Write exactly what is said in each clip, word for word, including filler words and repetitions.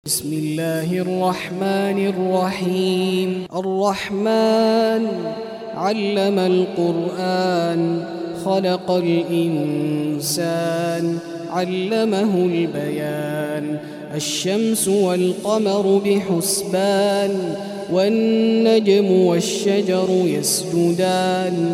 بسم الله الرحمن الرحيم. الرحمن علم القرآن خلق الإنسان علمه البيان. الشمس والقمر بحسبان والنجم والشجر يسجدان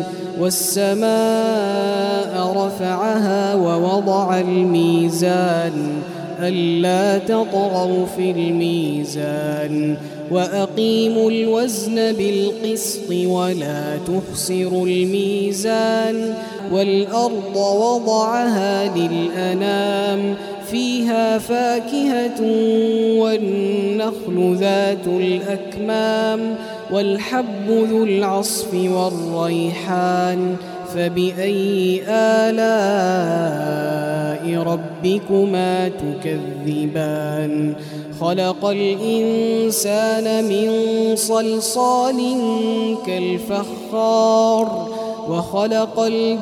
والسماء رفعها ووضع الميزان ألا تطغوا في الميزان وأقيموا الوزن بالقسط ولا تخسروا الميزان. والأرض وضعها للأنام فيها فاكهة والنخل ذات الأكمام والحب ذو العصف والريحان. فبأي آلاء ربكما تكذبان؟ خلق الإنسان من صلصال كالفخار وخلق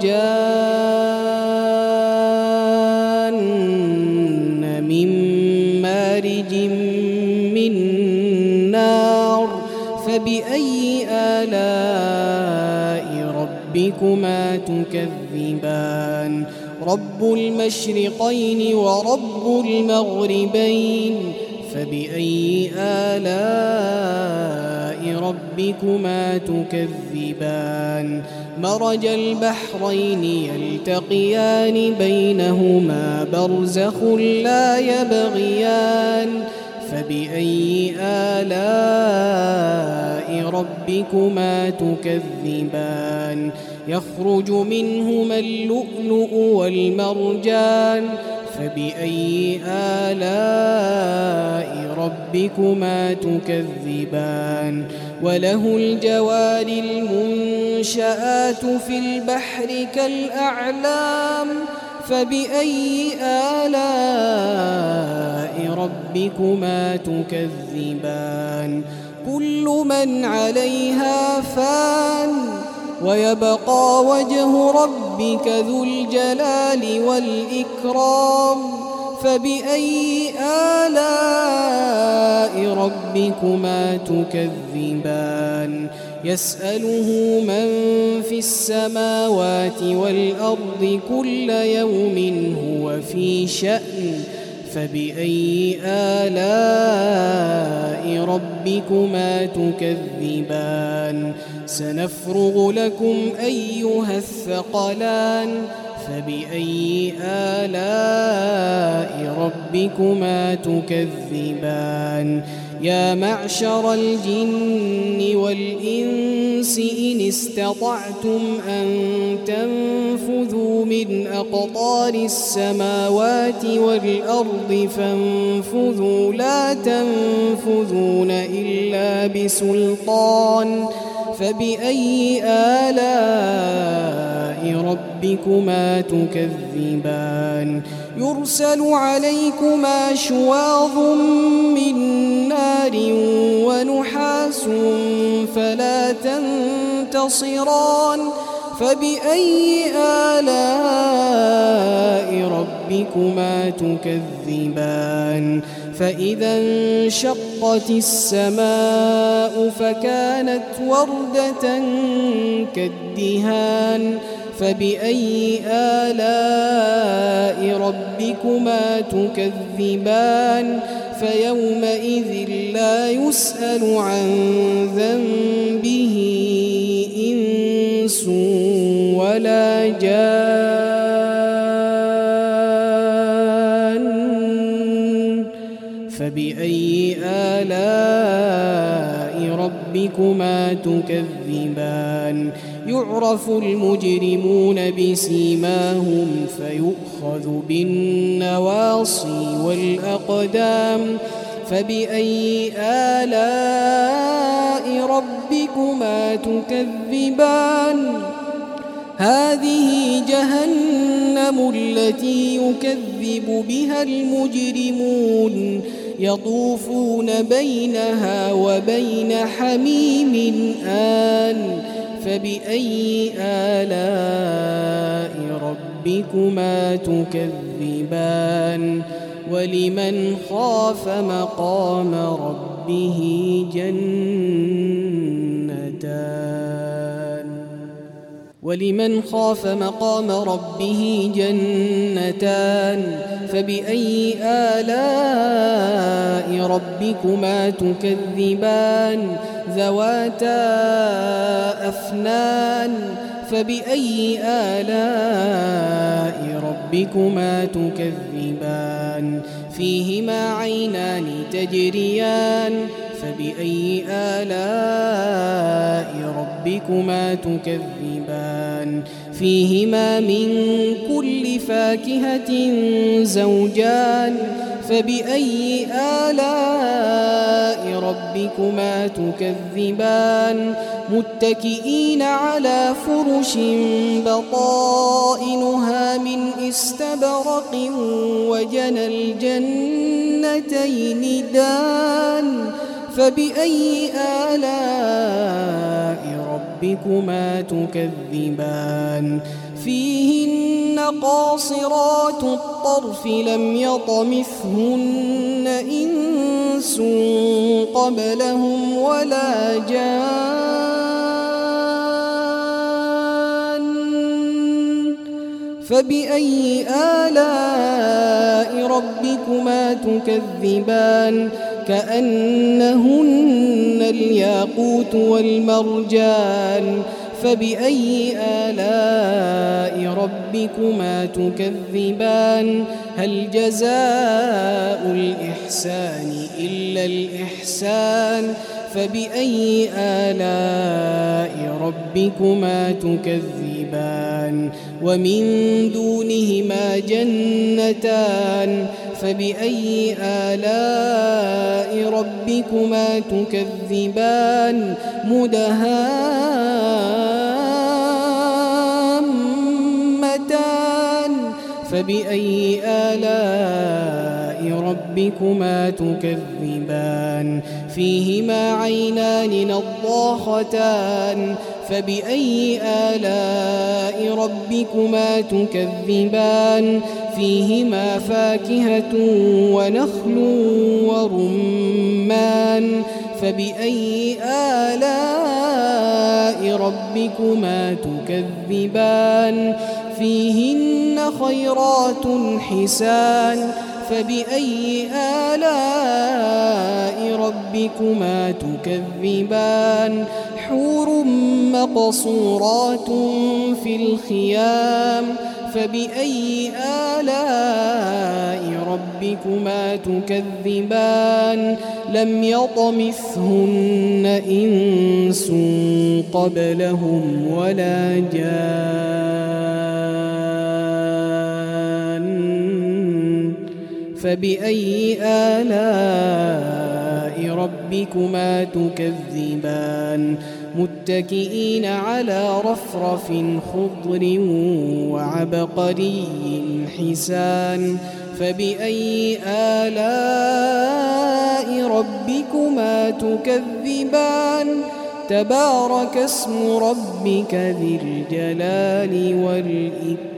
الجان من مارج من نار. فبأي آلاء ربكما تكذبان؟ رب المشرقين ورب المغربين. فبأي آلاء ربكما تكذبان؟ مرج البحرين يلتقيان بينهما برزخ لا يبغيان. فبأي آلاء ربكما تكذبان؟ يخرج منهما اللؤلؤ والمرجان. فبأي آلاء ربكما تكذبان؟ وله الجوار المنشآت في البحر كالأعلام. فبأي آلاء ربكما تكذبان؟ كل من عليها فان ويبقى وجه ربك ذو الجلال والإكرام. فبأي آلاء ربكما تكذبان؟ يسأله من في السماوات والأرض كل يوم هو في شأن. فبأي آلاء ربكما تكذبان؟ سنفرغ لكم أيها الثقلان. فبأي آلاء ربكما تكذبان؟ يا معشر الجن والإنس إن استطعتم أن تنفذوا من أقطار السماوات والأرض فانفذوا لا تنفذون إلا بسلطان. فبأي آلاء ربكما تكذبان؟ يرسل عليكما شواظ من نار ونحاس فلا تنتصران. فبأي آلاء ربكما تكذبان؟ فإذا انشقت السماء فكانت وردة كالدهان. فبأي آلاء ربكما تكذبان؟ فيومئذ لا يسأل عن ذنبه إنس ولا جان. فبأي آلاء ربكما تكذبان؟ يعرف المجرمون بسيماهم فيؤخذ بالنواصي والأقدام. فبأي آلاء ربكما تكذبان؟ هذه جهنم التي يكذب بها المجرمون يطوفون بينها وبين حميم آن. فبأي آلاء ربكما تكذبان؟ ولمن خاف مقام ربه جنتان ولمن خاف مقام ربه جنتان فبأي آلاء ربكما تكذبان ذواتا أفنان فبأي آلاء ربكما تكذبان فيهما عينان تجريان فبأي آلاء ربكما تكذبان فيهما من كل فاكهة زوجان فبأي آلاء ربكما تكذبان متكئين على فرش بطائنها من استبرق وجنى الجنتين دان فبأي آلاء ربكما تكذبان فيهن قاصرات الطرف لم يطمثهن إنس قبلهم ولا جان فبأي آلاء ربكما تكذبان كأنهن الياقوت والمرجان فبأي آلاء ربكما تكذبان هل جزاء الإحسان إلا الإحسان فبأي آلاء ربكما تكذبان ومن دونهما جنتان فبأي آلاء ربكما تكذبان مدهامتان فبأي آلاء ربكما تكذبان فيهما عينان نضاختان فبأي آلاء ربكما تكذبان فيهما فاكهة ونخل ورمان فبأي آلاء ربكما تكذبان فيهن خيرات حسان فبأي آلاء ربكما تكذبان حور مقصورات في الخيام فبأي آلاء ربكما تكذبان لم يطمثهن إنس قبلهم ولا جان فبأي آلاء ربكما تكذبان متكئين على رفرف خضر وعبقري حسان فبأي آلاء ربكما تكذبان تبارك اسم ربك ذي الجلال والإكرام